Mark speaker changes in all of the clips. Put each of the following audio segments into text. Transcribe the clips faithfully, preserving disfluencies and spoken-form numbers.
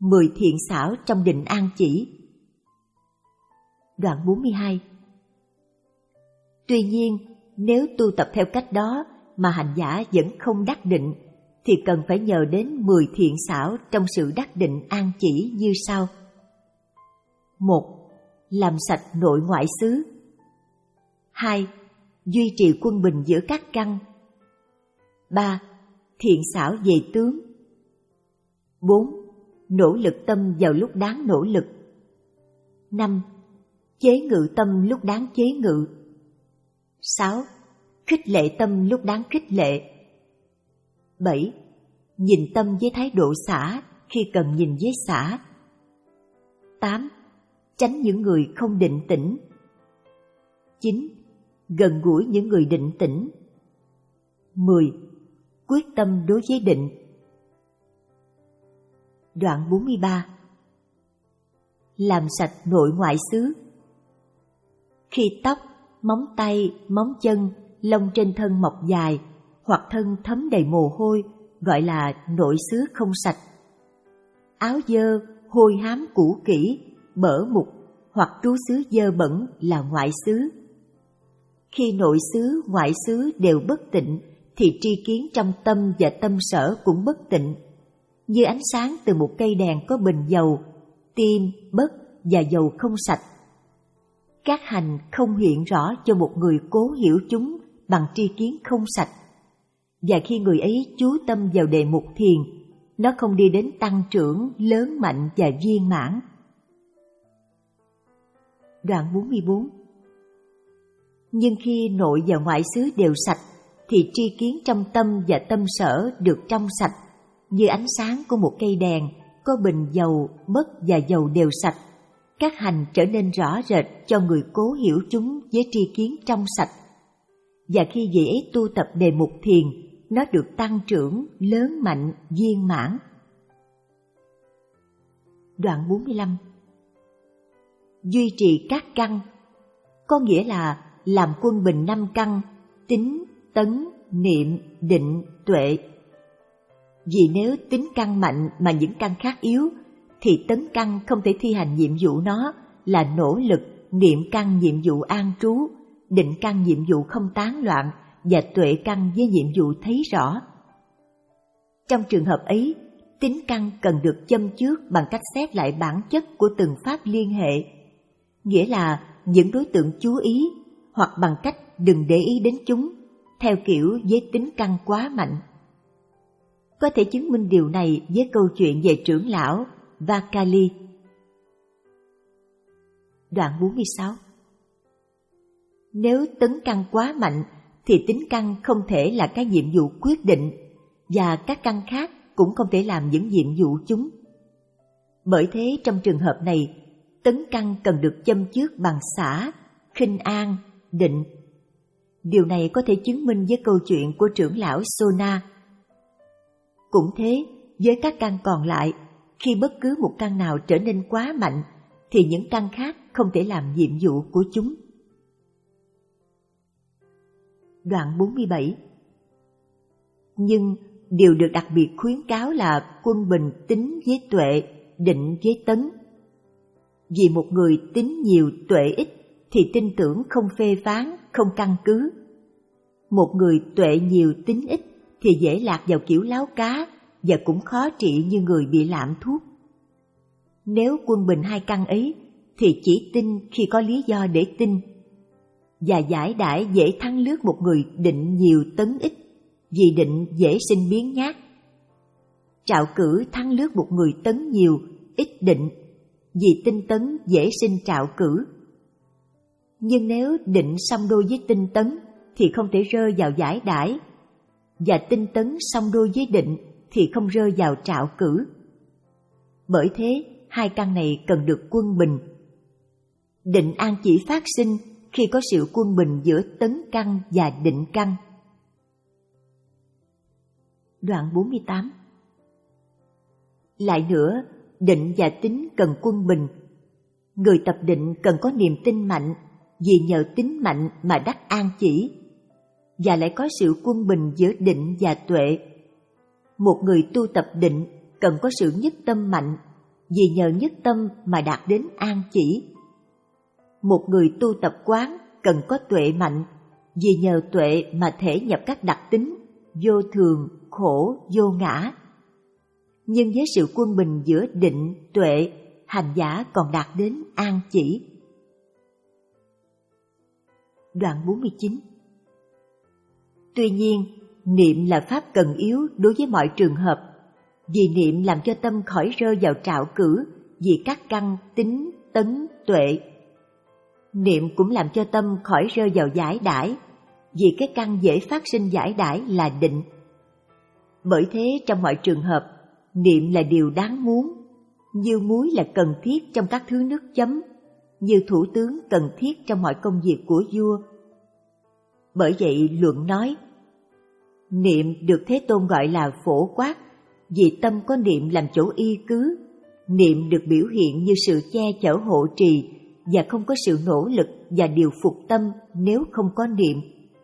Speaker 1: mười thiện xảo trong định an chỉ. Đoạn bốn mươi hai. Tuy nhiên, nếu tu tập theo cách đó mà hành giả vẫn không đắc định, thì cần phải nhờ đến mười thiện xảo trong sự đắc định an chỉ như sau. Một. Làm sạch nội ngoại xứ. Hai. Duy trì quân bình giữa các căn. Ba. Thiện xảo về tướng. Bốn. Nỗ lực tâm vào lúc đáng nỗ lực. Năm. Chế ngự tâm lúc đáng chế ngự. Sáu. Khích lệ tâm lúc đáng khích lệ. Bảy. Nhìn tâm với thái độ xả khi cần nhìn với xả. Tám. Tránh những người không định tĩnh. Chín. Gần gũi những người định tĩnh. Mười. Quyết tâm đối với định. Đoạn bốn mươi ba. Làm sạch nội ngoại xứ. Khi tóc, móng tay, móng chân, lông trên thân mọc dài hoặc thân thấm đầy mồ hôi gọi là nội xứ không sạch. Áo dơ, hôi hám cũ kỹ, bở mục hoặc trú xứ dơ bẩn là ngoại xứ. Khi nội xứ, ngoại xứ đều bất tịnh thì tri kiến trong tâm và tâm sở cũng bất tịnh. Như ánh sáng từ một cây đèn có bình dầu, tim, bất và dầu không sạch. Các hành không hiện rõ cho một người cố hiểu chúng bằng tri kiến không sạch. Và khi người ấy chú tâm vào đề mục thiền, nó không đi đến tăng trưởng, lớn mạnh và viên mãn. Đoạn bốn mươi bốn. Nhưng khi nội và ngoại xứ đều sạch, thì tri kiến trong tâm và tâm sở được trong sạch, như ánh sáng của một cây đèn, có bình dầu, bất và dầu đều sạch. Các hành trở nên rõ rệt cho người cố hiểu chúng với tri kiến trong sạch. Và khi vị ấy tu tập đề mục thiền, nó được tăng trưởng, lớn mạnh, viên mãn. Đoạn bốn mươi lăm. Duy trì các căn, có nghĩa là làm quân bình năm căn, tín, tấn, niệm, định, tuệ. Vì nếu tín căn mạnh mà những căn khác yếu, thì tấn căn không thể thi hành nhiệm vụ nó là nỗ lực, niệm căn nhiệm vụ an trú, định căn nhiệm vụ không tán loạn và tuệ căn với nhiệm vụ thấy rõ. Trong trường hợp ấy, tín căn cần được châm chước bằng cách xét lại bản chất của từng pháp liên hệ, nghĩa là những đối tượng chú ý, hoặc bằng cách đừng để ý đến chúng, theo kiểu với tín căn quá mạnh. Có thể chứng minh điều này với câu chuyện về trưởng lão Vakali. Đoạn bốn mươi sáu. Nếu tấn căn quá mạnh thì tín căn không thể là cái nhiệm vụ quyết định, và các căn khác cũng không thể làm những nhiệm vụ chúng. Bởi thế trong trường hợp này, tấn căn cần được châm chước bằng xả, khinh an, định. Điều này có thể chứng minh với câu chuyện của trưởng lão Sona. Cũng thế, với các căn còn lại, khi bất cứ một căn nào trở nên quá mạnh, thì những căn khác không thể làm nhiệm vụ của chúng. Đoạn bốn mươi bảy. Nhưng điều được đặc biệt khuyến cáo là quân bình tín với tuệ, định với tấn. Vì một người tín nhiều tuệ ít thì tin tưởng không phê phán, không căn cứ. Một người tuệ nhiều tín ít thì dễ lạc vào kiểu láo cá và cũng khó trị như người bị lạm thuốc. Nếu quân bình hai căn ấy thì chỉ tin khi có lý do để tin, và giải đãi dễ thắng lướt một người định nhiều tấn ít, vì định dễ sinh biến nhát. Trạo cử thắng lướt một người tấn nhiều, ít định, vì tinh tấn dễ sinh trạo cử. Nhưng nếu định song đôi với tinh tấn thì không thể rơi vào giải đãi, và tinh tấn song đôi với định thì không rơi vào trạo cử. Bởi thế, hai căn này cần được quân bình. Định an chỉ phát sinh khi có sự quân bình giữa tấn căn và định căn. Đoạn bốn mươi tám. Lại nữa, định và tín cần quân bình. Người tập định cần có niềm tin mạnh, vì nhờ tín mạnh mà đắc an chỉ, và lại có sự quân bình giữa định và tuệ. Một người tu tập định cần có sự nhất tâm mạnh, vì nhờ nhất tâm mà đạt đến an chỉ. Một người tu tập quán cần có tuệ mạnh, vì nhờ tuệ mà thể nhập các đặc tính vô thường, khổ, vô ngã. Nhưng với sự quân bình giữa định, tuệ, hành giả còn đạt đến an chỉ. Đoạn bốn mươi chín. Tuy nhiên, niệm là pháp cần yếu đối với mọi trường hợp, vì niệm làm cho tâm khỏi rơi vào trạo cử vì các căn tính, tấn, tuệ. Niệm cũng làm cho tâm khỏi rơi vào giải đãi, vì cái căn dễ phát sinh giải đãi là định. Bởi thế trong mọi trường hợp, niệm là điều đáng muốn, như muối là cần thiết trong các thứ nước chấm, như thủ tướng cần thiết trong mọi công việc của vua. Bởi vậy luận nói, niệm được Thế Tôn gọi là phổ quát, vì tâm có niệm làm chỗ y cứ. Niệm được biểu hiện như sự che chở hộ trì, và không có sự nỗ lực và điều phục tâm nếu không có niệm.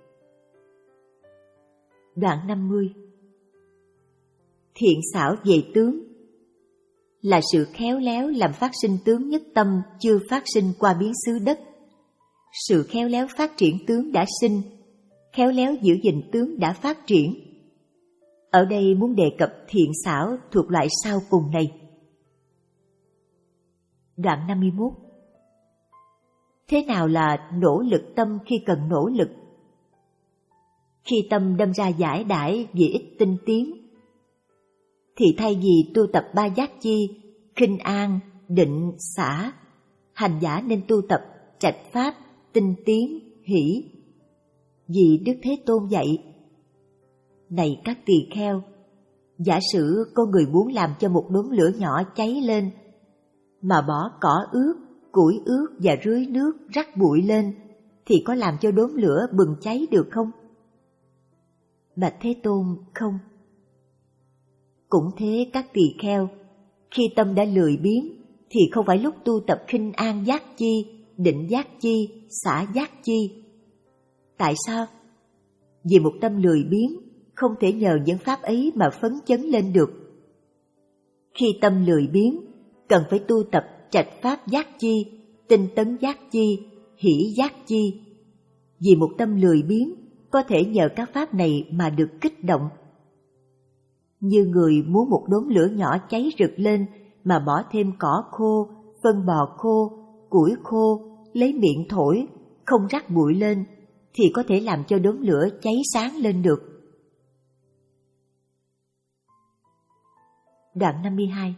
Speaker 1: Đoạn năm mươi. Thiện xảo về tướng là sự khéo léo làm phát sinh tướng nhất tâm chưa phát sinh qua biến xứ đất. Sự khéo léo phát triển tướng đã sinh, khéo léo giữ gìn tướng đã phát triển. Ở đây muốn đề cập thiện xảo thuộc loại sau cùng này. Đoạn năm mươi mốt. Thế nào là nỗ lực tâm khi cần nỗ lực? Khi tâm đâm ra giải đãi vì ít tinh tiến, thì thay vì tu tập ba giác chi, khinh an, định, xả, hành giả nên tu tập trạch pháp, tinh tiến, hỷ. Vì Đức Thế Tôn dạy, này các tỳ kheo, giả sử có người muốn làm cho một đốm lửa nhỏ cháy lên, mà bỏ cỏ ướt, củi ướt và rưới nước rắc bụi lên, thì có làm cho đốm lửa bừng cháy được không? Bạch Thế Tôn, không. Cũng thế các tỳ kheo, khi tâm đã lười biếng, thì không phải lúc tu tập khinh an giác chi, định giác chi, xả giác chi. Tại sao? Vì một tâm lười biếng không thể nhờ những pháp ấy mà phấn chấn lên được. Khi tâm lười biếng, cần phải tu tập trạch pháp giác chi, tinh tấn giác chi, hỷ giác chi. Vì một tâm lười biếng có thể nhờ các pháp này mà được kích động. Như người muốn một đốm lửa nhỏ cháy rực lên mà bỏ thêm cỏ khô, phân bò khô, củi khô, lấy miệng thổi, không rắc bụi lên, thì có thể làm cho đốm lửa cháy sáng lên được. Đoạn năm mươi hai.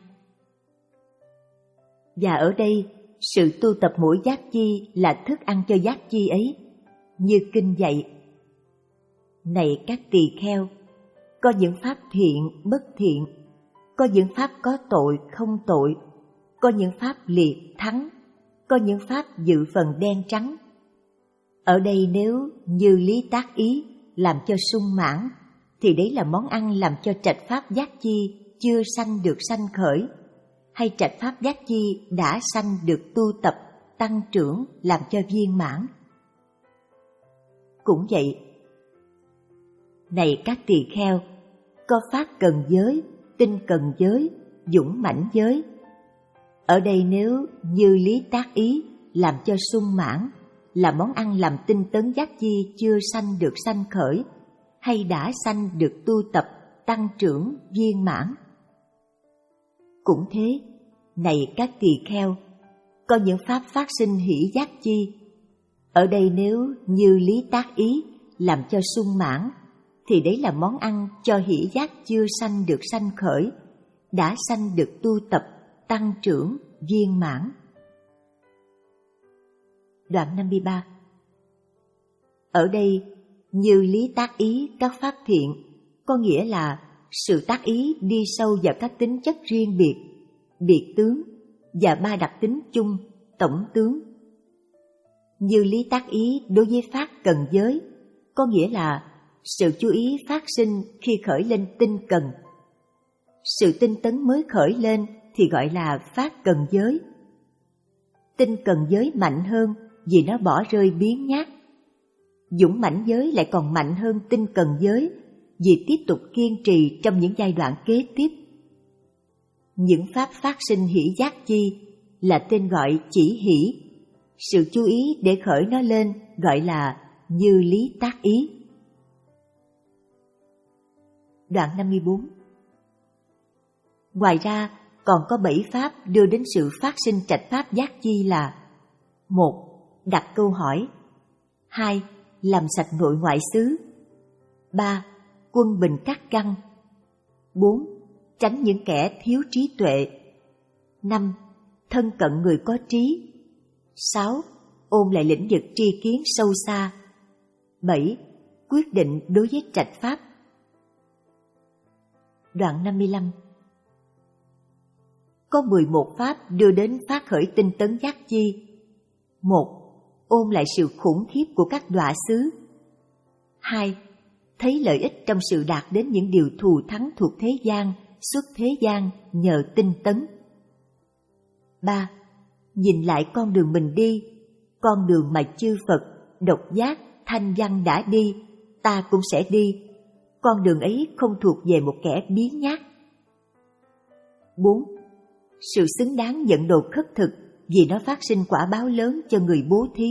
Speaker 1: Và ở đây, sự tu tập mỗi giác chi là thức ăn cho giác chi ấy, như kinh dạy. Này các tỳ kheo, có những pháp thiện, bất thiện, có những pháp có tội, không tội, có những pháp liệt, thắng, có những pháp dự phần đen trắng. Ở đây nếu như lý tác ý làm cho sung mãn, thì đấy là món ăn làm cho trạch pháp giác chi chưa sanh được sanh khởi, hay trạch pháp giác chi đã sanh được tu tập, tăng trưởng làm cho viên mãn. Cũng vậy, này các tỳ kheo, có pháp cần giới, tinh cần giới, dũng mãnh giới. Ở đây nếu như lý tác ý làm cho sung mãn, là món ăn làm tinh tấn giác chi chưa sanh được sanh khởi, hay đã sanh được tu tập, tăng trưởng, viên mãn. Cũng thế, này các tỳ kheo, có những pháp phát sinh hỷ giác chi. Ở đây nếu như lý tác ý làm cho sung mãn, thì đấy là món ăn cho hỷ giác chưa sanh được sanh khởi, đã sanh được tu tập, tăng trưởng, viên mãn. Đoạn năm mươi ba. Ở đây, như lý tác ý các pháp thiện, có nghĩa là sự tác ý đi sâu vào các tính chất riêng biệt, biệt tướng và ba đặc tính chung, tổng tướng. Như lý tác ý đối với pháp cần giới, có nghĩa là sự chú ý phát sinh khi khởi lên tinh cần. Sự tinh tấn mới khởi lên thì gọi là pháp cần giới. Tinh cần giới mạnh hơn vì nó bỏ rơi biếng nhác. Dũng mãnh giới lại còn mạnh hơn tinh cần giới vì tiếp tục kiên trì trong những giai đoạn kế tiếp. Những pháp phát sinh hỷ giác chi là tên gọi chỉ hỷ. Sự chú ý để khởi nó lên gọi là như lý tác ý. Đoạn năm mươi bốn. Ngoài ra, còn có bảy pháp đưa đến sự phát sinh trạch pháp giác chi là: một. Đặt câu hỏi. Hai. Làm sạch nội ngoại xứ. Ba. Quân bình các căn. Bốn. Tránh những kẻ thiếu trí tuệ. Năm. Thân cận người có trí. Sáu. Ôn lại lĩnh vực tri kiến sâu xa. Bảy. Quyết định đối với trạch pháp. Đoạn năm mươi lăm. Có mười một pháp đưa đến phát khởi tinh tấn giác chi. Một. Ôn lại sự khủng khiếp của các đọa xứ. Hai. Thấy lợi ích trong sự đạt đến những điều thù thắng thuộc thế gian, xuất thế gian nhờ tinh tấn. Ba. Nhìn lại con đường mình đi, con đường mà chư Phật, độc giác, thanh văn đã đi, ta cũng sẽ đi. Con đường ấy không thuộc về một kẻ biếng nhác. Bốn. Sự xứng đáng nhận đồ khất thực vì nó phát sinh quả báo lớn cho người bố thí.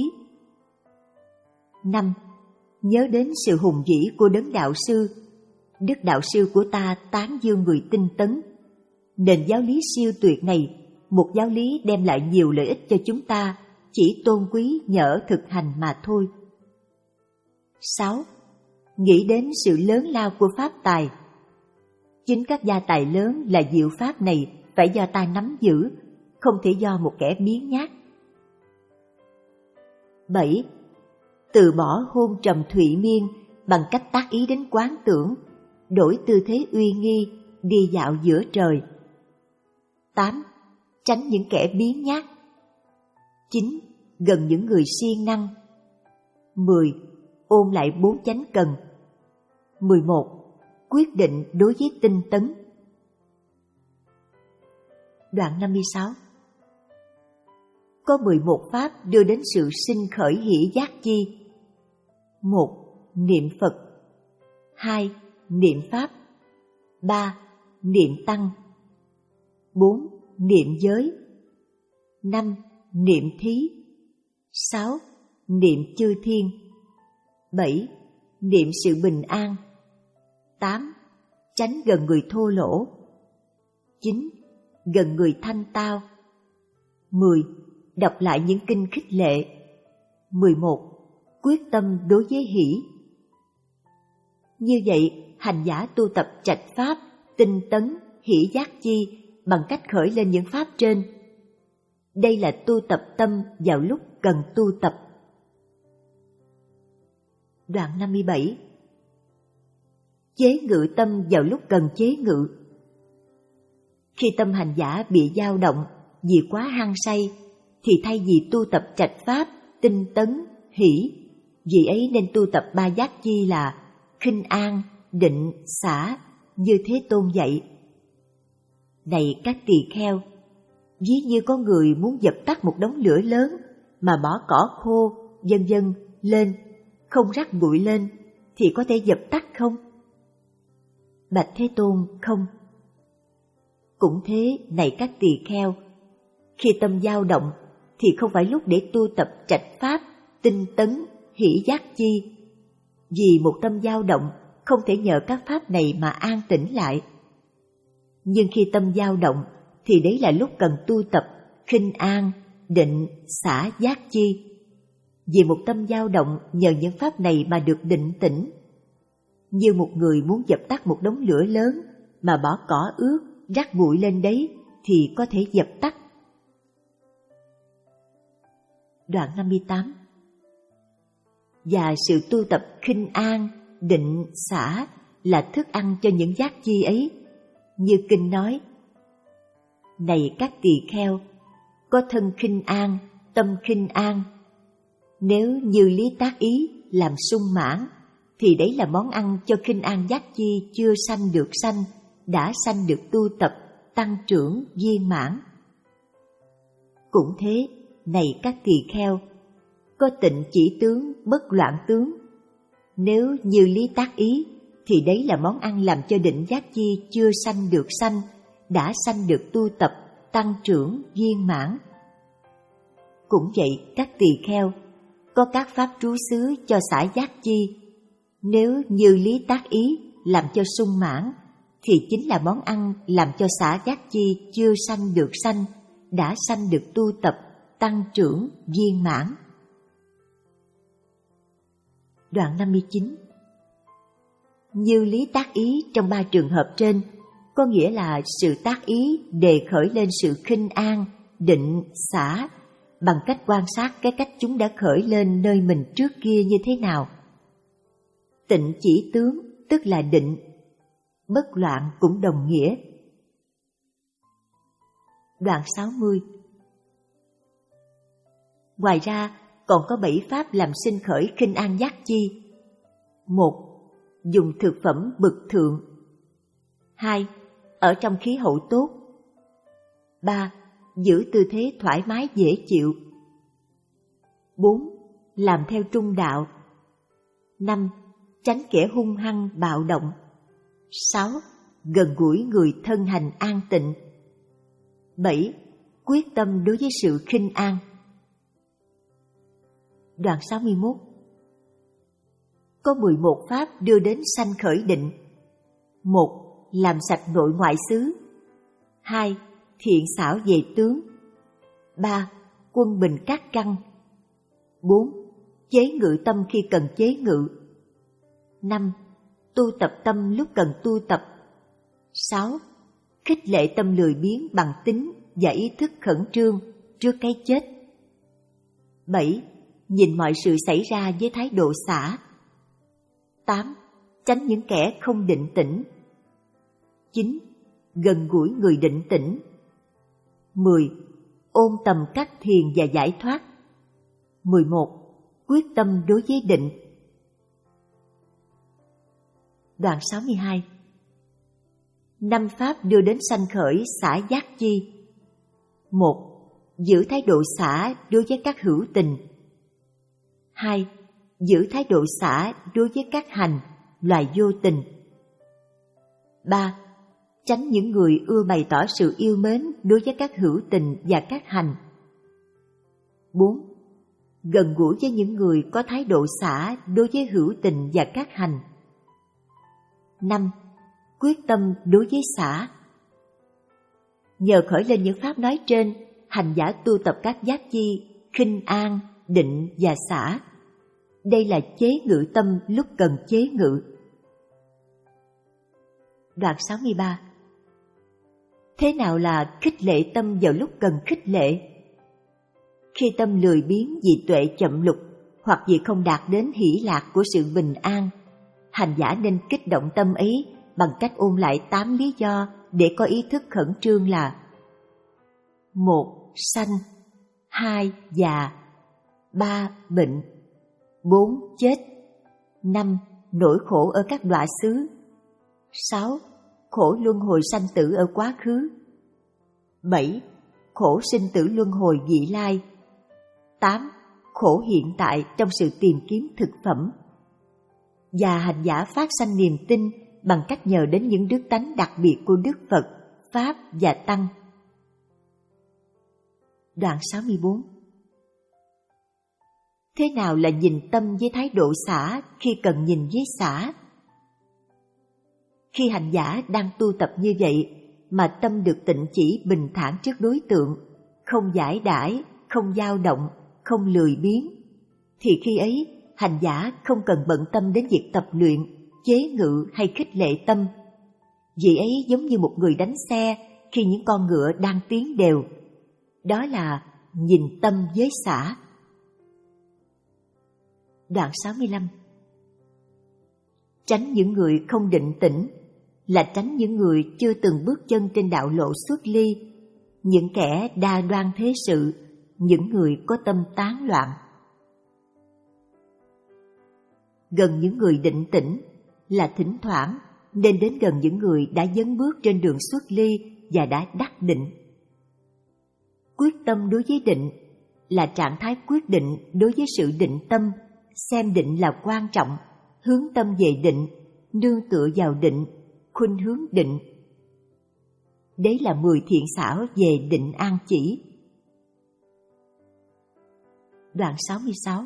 Speaker 1: Năm. Nhớ đến sự hùng vĩ của đấng đạo sư. Đức đạo sư của ta tán dương người tinh tấn. Nền giáo lý siêu tuyệt này, một giáo lý đem lại nhiều lợi ích cho chúng ta, chỉ tôn quý nhờ thực hành mà thôi. Sáu. Nghĩ đến sự lớn lao của pháp tài. Chính các gia tài lớn là diệu pháp này phải do ta nắm giữ, không thể do một kẻ biếng nhác. Bảy. Từ bỏ hôn trầm thụy miên bằng cách tác ý đến quán tưởng, đổi tư thế uy nghi, đi dạo giữa trời. Tám. Tránh những kẻ biếng nhác. Chín. Gần những người siêng năng. Mười. Ôn lại bốn chánh cần. Mười một. Quyết định đối với tinh tấn. Đoạn năm mươi sáu. Có mười một pháp đưa đến sự sinh khởi hỷ giác chi. Một. Niệm Phật. Hai. Niệm Pháp. Ba. Niệm Tăng. Bốn. Niệm giới. Năm. Niệm thí. Sáu. Niệm chư thiên. Bảy. Niệm sự bình an. Tám. Tránh gần người thô lỗ. Chín. Gần người thanh tao. Mười. Đọc lại những kinh khích lệ. Mười một. Quyết tâm đối với hỷ. Như vậy, hành giả tu tập trạch pháp, tinh tấn, hỷ giác chi bằng cách khởi lên những pháp trên. Đây là tu tập tâm vào lúc cần tu tập. Đoạn năm mươi bảy. Chế ngự tâm vào lúc cần chế ngự. Khi tâm hành giả bị dao động vì quá hăng say, thì thay vì tu tập trạch pháp, tinh tấn, hỷ, vì ấy nên tu tập ba giác chi là khinh an, định, xả, như Thế Tôn dạy. Này các tỳ kheo, ví như có người muốn dập tắt một đống lửa lớn mà bỏ cỏ khô, vân vân lên, không rắc bụi lên, thì có thể dập tắt không? Bạch Thế Tôn, không. Cũng thế, này các tỳ kheo, khi tâm dao động thì không phải lúc để tu tập trạch pháp, tinh tấn, hỷ giác chi. Vì một tâm dao động không thể nhờ các pháp này mà an tĩnh lại. Nhưng khi tâm dao động thì đấy là lúc cần tu tập khinh an, định, xả giác chi. Vì một tâm dao động nhờ những pháp này mà được định tĩnh. Như một người muốn dập tắt một đống lửa lớn mà bỏ cỏ ướt, rắc bụi lên đấy thì có thể dập tắt. Đoạn năm mươi tám. Và sự tu tập khinh an, định, xả là thức ăn cho những giác chi ấy. Như kinh nói: Này các tỳ kheo, có thân khinh an, tâm khinh an. Nếu như lý tác ý làm sung mãn, thì đấy là món ăn cho khinh an giác chi chưa sanh được sanh, đã sanh được tu tập, tăng trưởng, viên mãn. Cũng thế, này các tỳ kheo, có tịnh chỉ tướng, bất loạn tướng. Nếu như lý tác ý, thì đấy là món ăn làm cho định giác chi chưa sanh được sanh, đã sanh được tu tập, tăng trưởng, viên mãn. Cũng vậy, các tỳ kheo, có các pháp trú xứ cho xả giác chi. Nếu như lý tác ý làm cho sung mãn, thì chính là món ăn làm cho xả giác chi chưa sanh được sanh, đã sanh được tu tập, tăng trưởng, viên mãn. Đoạn năm mươi chín. Như lý tác ý trong ba trường hợp trên, có nghĩa là sự tác ý đề khởi lên sự khinh an, định, xả, bằng cách quan sát cái cách chúng đã khởi lên nơi mình trước kia như thế nào. Tịnh chỉ tướng, tức là định, bất loạn cũng đồng nghĩa. Đoạn sáu mươi. Ngoài ra, còn có bảy pháp làm sinh khởi khinh an giác chi. Một. Dùng thực phẩm bậc thượng. Hai. Ở trong khí hậu tốt. Ba. Giữ tư thế thoải mái dễ chịu. Bốn. Làm theo trung đạo. Năm. Tránh kẻ hung hăng bạo động. Sáu. Gần gũi người thân hành an tịnh. Bảy. Quyết tâm đối với sự khinh an. Đoạn sáu mươi mốt. Có mười một pháp đưa đến sanh khởi định. Một. Làm sạch nội ngoại xứ. Hai. Thiện xảo về tướng. Ba. Quân bình các căn. Bốn. Chế ngự tâm khi cần chế ngự. Năm. Tu tập tâm lúc cần tu tập. Sáu. Khích lệ tâm lười biếng bằng tính và ý thức khẩn trương trước cái chết. Bảy. Nhìn mọi sự xảy ra với thái độ xả. Tám. Tránh những kẻ không định tĩnh. Chín. Gần gũi người định tĩnh. Mười. Ôn tầm các thiền và giải thoát. Mười một. Quyết tâm đối với định. Đoạn sáu mươi hai. Năm pháp đưa đến sanh khởi xả giác chi. Một. Giữ thái độ xả đối với các hữu tình. Hai. Giữ thái độ xả đối với các hành, loài vô tình. Ba. Tránh những người ưa bày tỏ sự yêu mến đối với các hữu tình và các hành. Bốn. Gần gũi với những người có thái độ xả đối với hữu tình và các hành. Năm. Quyết tâm đối với xả. Nhờ khởi lên những pháp nói trên, hành giả tu tập các giác chi, khinh an, định và xả. Đây là chế ngự tâm lúc cần chế ngự. Đoạn sáu mươi ba. Thế nào là khích lệ tâm vào lúc cần khích lệ? Khi tâm lười biếng vì tuệ chậm lục hoặc vì không đạt đến hỷ lạc của sự bình an, hành giả nên kích động tâm ấy bằng cách ôn lại tám lý do để có ý thức khẩn trương là: một. Sanh. Hai. Già. Ba. Bệnh. Bốn. Chết. Năm. Nỗi khổ ở các đọa xứ. Sáu. Khổ luân hồi sanh tử ở quá khứ. Bảy. Khổ sinh tử luân hồi vị lai. Tám. Khổ hiện tại trong sự tìm kiếm thực phẩm. Và hành giả phát sanh niềm tin bằng cách nhờ đến những đức tánh đặc biệt của Đức Phật, Pháp và Tăng. Đoạn sáu mươi bốn. Thế nào là nhìn tâm với thái độ xả khi cần nhìn với xả? Khi hành giả đang tu tập như vậy mà tâm được tịnh chỉ bình thản trước đối tượng, không giải đãi, không dao động, không lười biếng, thì khi ấy hành giả không cần bận tâm đến việc tập luyện, chế ngự hay khích lệ tâm. Vì ấy giống như một người đánh xe khi những con ngựa đang tiến đều. Đó là nhìn tâm với xả. Đoạn sáu mươi lăm. Tránh những người không định tĩnh là tránh những người chưa từng bước chân trên đạo lộ xuất ly, những kẻ đa đoan thế sự, những người có tâm tán loạn. Gần những người định tĩnh là thỉnh thoảng nên đến gần những người đã dấn bước trên đường xuất ly và đã đắc định. Quyết tâm đối với định là trạng thái quyết định đối với sự định tâm, xem định là quan trọng, hướng tâm về định, nương tựa vào định, khuynh hướng định. đấy là mười thiện xảo về định an chỉ. Đoạn sáu mươi sáu.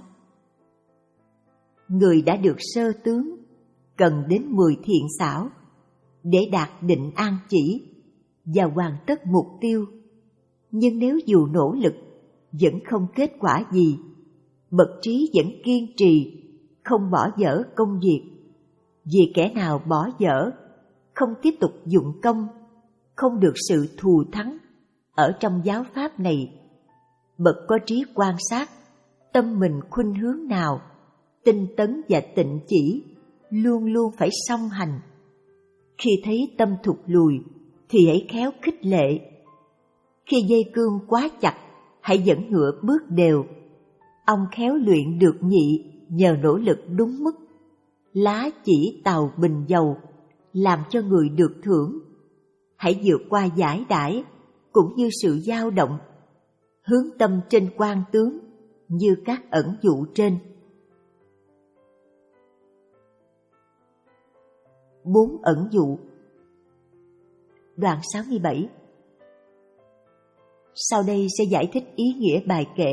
Speaker 1: Người đã được sơ tướng cần đến mười thiện xảo để đạt định an chỉ và hoàn tất mục tiêu. Nhưng nếu dù nỗ lực vẫn không kết quả gì, bậc trí vẫn kiên trì, không bỏ dở công việc. Vì kẻ nào bỏ dở, không tiếp tục dụng công, không được sự thù thắng ở trong giáo pháp này. Bậc có trí quan sát, tâm mình khuynh hướng nào, tinh tấn và tịnh chỉ, luôn luôn phải song hành. Khi thấy tâm thụt lùi, thì hãy khéo khích lệ. Khi dây cương quá chặt, hãy dẫn ngựa bước đều. Ông khéo luyện được nhị nhờ nỗ lực đúng mức. Lá chỉ tàu bình dầu, làm cho người được thưởng. Hãy vượt qua giải đãi cũng như sự dao động, hướng tâm trên quan tướng như các ẩn dụ trên. Bốn ẩn dụ. Đoạn sáu mươi bảy. Sau đây sẽ giải thích ý nghĩa bài kệ.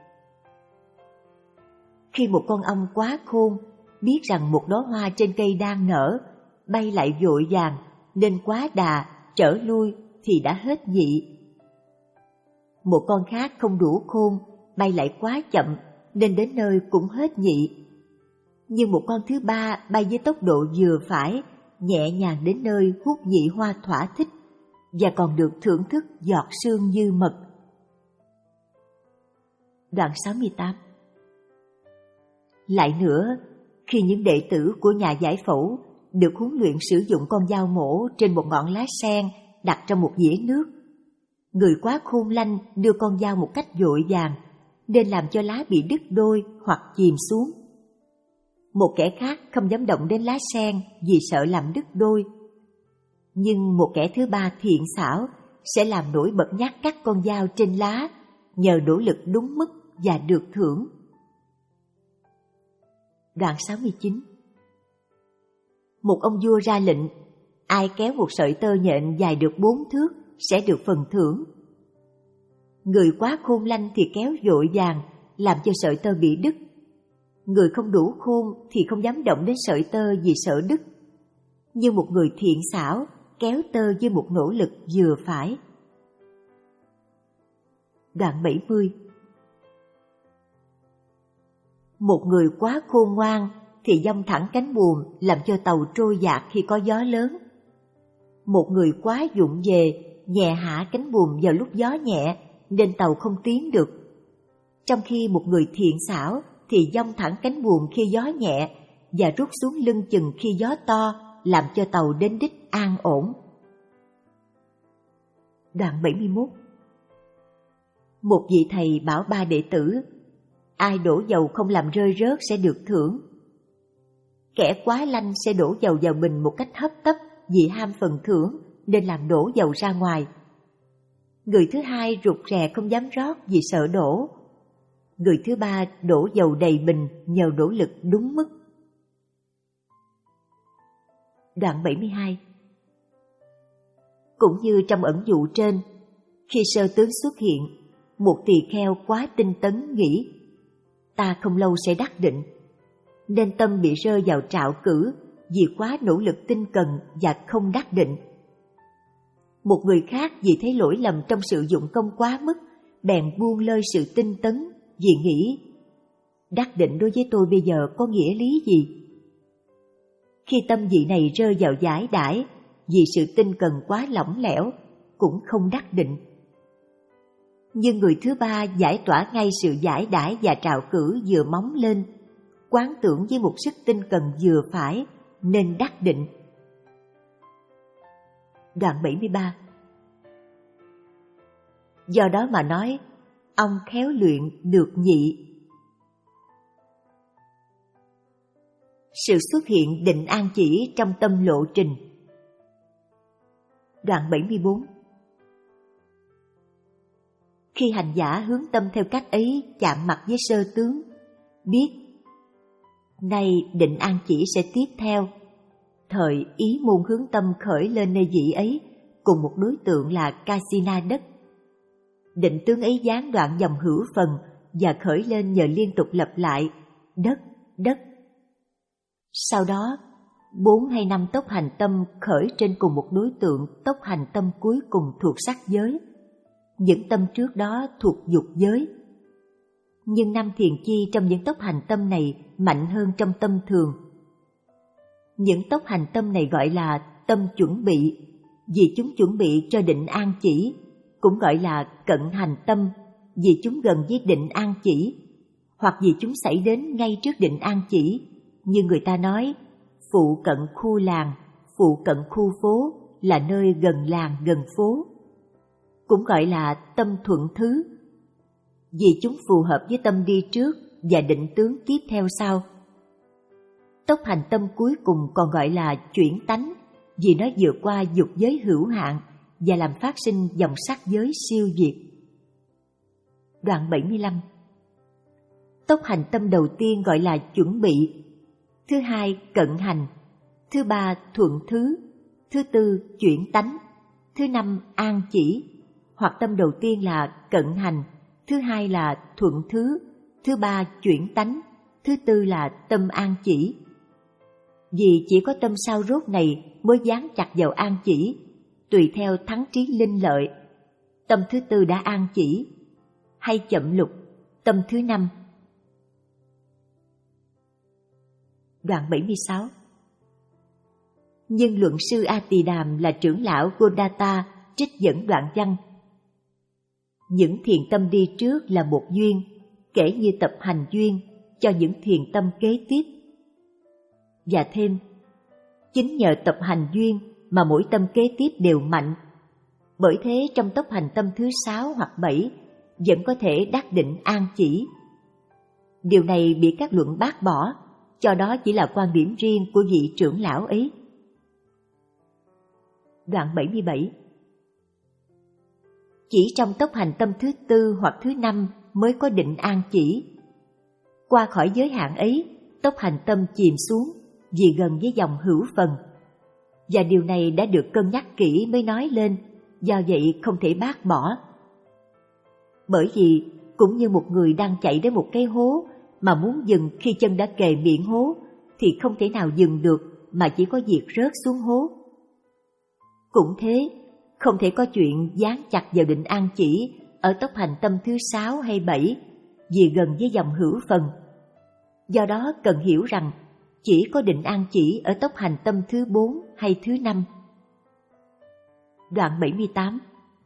Speaker 1: Khi một con ong quá khôn biết rằng một đóa hoa trên cây đang nở, bay lại vội vàng nên quá đà trở lui thì đã hết nhị. Một con khác không đủ khôn, bay lại quá chậm nên đến nơi cũng hết nhị. Nhưng một con thứ ba bay với tốc độ vừa phải, nhẹ nhàng đến nơi hút nhị hoa thỏa thích và còn được thưởng thức giọt sương như mật. Đoạn sáu mươi tám. Lại nữa, khi những đệ tử của nhà giải phẫu được huấn luyện sử dụng con dao mổ trên một ngọn lá sen đặt trong một dĩa nước, người quá khôn lanh đưa con dao một cách vội vàng nên làm cho lá bị đứt đôi hoặc chìm xuống. Một kẻ khác không dám động đến lá sen vì sợ làm đứt đôi. Nhưng một kẻ thứ ba thiện xảo sẽ làm nổi bật nhát cắt con dao trên lá nhờ nỗ lực đúng mức và được thưởng. Đoạn sáu mươi chín. Một ông vua ra lệnh, ai kéo một sợi tơ nhện dài được bốn thước sẽ được phần thưởng. Người quá khôn lanh thì kéo vội vàng, làm cho sợi tơ bị đứt. Người không đủ khôn thì không dám động đến sợi tơ vì sợ đứt. Nhưng một người thiện xảo kéo tơ với một nỗ lực vừa phải. Đoạn bảy mươi. Một người quá khôn ngoan thì dong thẳng cánh buồm làm cho tàu trôi dạt khi có gió lớn. Một người quá vụng về nhẹ hạ cánh buồm vào lúc gió nhẹ nên tàu không tiến được. Trong khi một người thiện xảo thì dong thẳng cánh buồm khi gió nhẹ và rút xuống lưng chừng khi gió to, làm cho tàu đến đích an ổn. Đoạn bảy mươi mốt. Một vị thầy bảo ba đệ tử, ai đổ dầu không làm rơi rớt sẽ được thưởng. Kẻ quá lanh sẽ đổ dầu vào bình một cách hấp tấp vì ham phần thưởng nên làm đổ dầu ra ngoài. Người thứ hai rụt rè không dám rót vì sợ đổ. Người thứ ba đổ dầu đầy bình nhờ nỗ lực đúng mức. Đoạn bảy mươi hai. Cũng như trong ẩn dụ trên, khi sơ tướng xuất hiện, một tỳ kheo quá tinh tấn nghĩ, ta không lâu sẽ đắc định, nên tâm bị rơi vào trạo cử vì quá nỗ lực tinh cần và không đắc định. Một người khác vì thấy lỗi lầm trong sử dụng công quá mức, bèn buông lơi sự tinh tấn vì nghĩ, đắc định đối với tôi bây giờ có nghĩa lý gì? Khi tâm vị này rơi vào giải đãi vì sự tinh cần quá lỏng lẻo, cũng không đắc định. Nhưng người thứ ba giải tỏa ngay sự giải đãi và trạo cử vừa móng lên, quán tưởng với một sức tinh cần vừa phải nên đắc định. Đoạn bảy mươi ba. Do đó mà nói, ông khéo luyện được nhị. Sự xuất hiện định an chỉ trong tâm lộ trình. Đoạn bảy mươi bốn. Khi hành giả hướng tâm theo cách ấy chạm mặt với sơ tướng, biết nay định an chỉ sẽ tiếp theo, thời ý môn hướng tâm khởi lên nơi vị ấy cùng một đối tượng là Kasina đất. Định tướng ấy gián đoạn dòng hữu phần và khởi lên nhờ liên tục lặp lại đất, đất. Sau đó, bốn hay năm tốc hành tâm khởi trên cùng một đối tượng tốc hành tâm cuối cùng thuộc sắc giới. Những tâm trước đó thuộc dục giới. Nhưng năm thiền chi trong những tốc hành tâm này mạnh hơn trong tâm thường. Những tốc hành tâm này gọi là tâm chuẩn bị, vì chúng chuẩn bị cho định an chỉ, cũng gọi là cận hành tâm, vì chúng gần với định an chỉ, hoặc vì chúng xảy đến ngay trước định an chỉ, như người ta nói, phụ cận khu làng, phụ cận khu phố là nơi gần làng gần phố. Cũng gọi là tâm thuận thứ, vì chúng phù hợp với tâm đi trước và định tướng tiếp theo sau. Tốc hành tâm cuối cùng còn gọi là chuyển tánh, vì nó vượt qua dục giới hữu hạn và làm phát sinh dòng sắc giới siêu việt. Đoạn bảy mươi lăm. Tốc hành tâm đầu tiên gọi là chuẩn bị, thứ hai cận hành, thứ ba thuận thứ, thứ tư chuyển tánh, thứ năm an chỉ, hoặc tâm đầu tiên là cận hành, thứ hai là thuận thứ, thứ ba chuyển tánh, thứ tư là tâm an chỉ. Vì chỉ có tâm sau rốt này mới dán chặt vào an chỉ, tùy theo thắng trí linh lợi. Tâm thứ tư đã an chỉ, hay chậm lục, tâm thứ năm. Đoạn bảy mươi sáu. Nhưng luận sư A Tỳ Đàm là trưởng lão Gôdata trích dẫn đoạn văn. Những thiền tâm đi trước là một duyên, kể như tập hành duyên cho những thiền tâm kế tiếp. Và thêm, chính nhờ tập hành duyên mà mỗi tâm kế tiếp đều mạnh. Bởi thế trong tốc hành tâm thứ sáu hoặc bảy vẫn có thể đắc định an chỉ. Điều này bị các luận bác bỏ, cho đó chỉ là quan điểm riêng của vị trưởng lão ấy. Đoạn bảy mươi bảy. Chỉ trong tốc hành tâm thứ tư hoặc thứ năm mới có định an chỉ. Qua khỏi giới hạn ấy, tốc hành tâm chìm xuống vì gần với dòng hữu phần. Và điều này đã được cân nhắc kỹ mới nói lên, do vậy không thể bác bỏ. Bởi vì cũng như một người đang chạy đến một cái hố mà muốn dừng khi chân đã kề miệng hố thì không thể nào dừng được mà chỉ có việc rớt xuống hố. Cũng thế, không thể có chuyện dán chặt vào định an chỉ ở tốc hành tâm thứ sáu hay bảy vì gần với dòng hữu phần. Do đó cần hiểu rằng chỉ có định an chỉ ở tốc hành tâm thứ bốn hay thứ năm. Đoạn bảy mươi tám.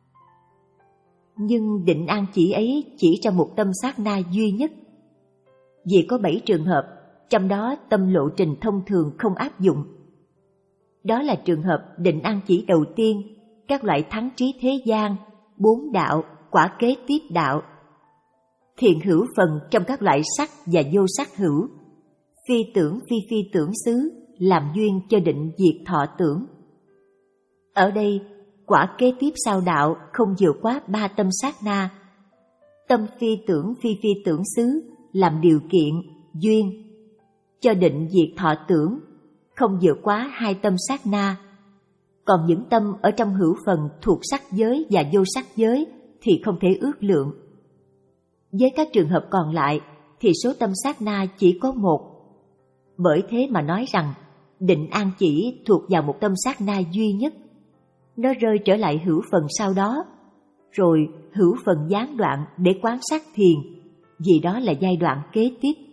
Speaker 1: Nhưng định an chỉ ấy chỉ trong một tâm sát na duy nhất. Vì có bảy trường hợp, trong đó tâm lộ trình thông thường không áp dụng. Đó là trường hợp định an chỉ đầu tiên, các loại thắng trí thế gian, bốn đạo, quả kế tiếp đạo, thiện hữu phần trong các loại sắc và vô sắc hữu, phi tưởng phi phi tưởng xứ, làm duyên cho định diệt thọ tưởng. Ở đây, quả kế tiếp sau đạo không vượt quá ba tâm sát na. Tâm phi tưởng phi phi tưởng xứ làm điều kiện, duyên, cho định diệt thọ tưởng, không vượt quá hai tâm sát na. Còn những tâm ở trong hữu phần thuộc sắc giới và vô sắc giới thì không thể ước lượng. Với các trường hợp còn lại thì số tâm sát na chỉ có một. Bởi thế mà nói rằng định an chỉ thuộc vào một tâm sát na duy nhất. Nó rơi trở lại hữu phần sau đó, rồi hữu phần gián đoạn để quán sát thiền, vì đó là giai đoạn kế tiếp.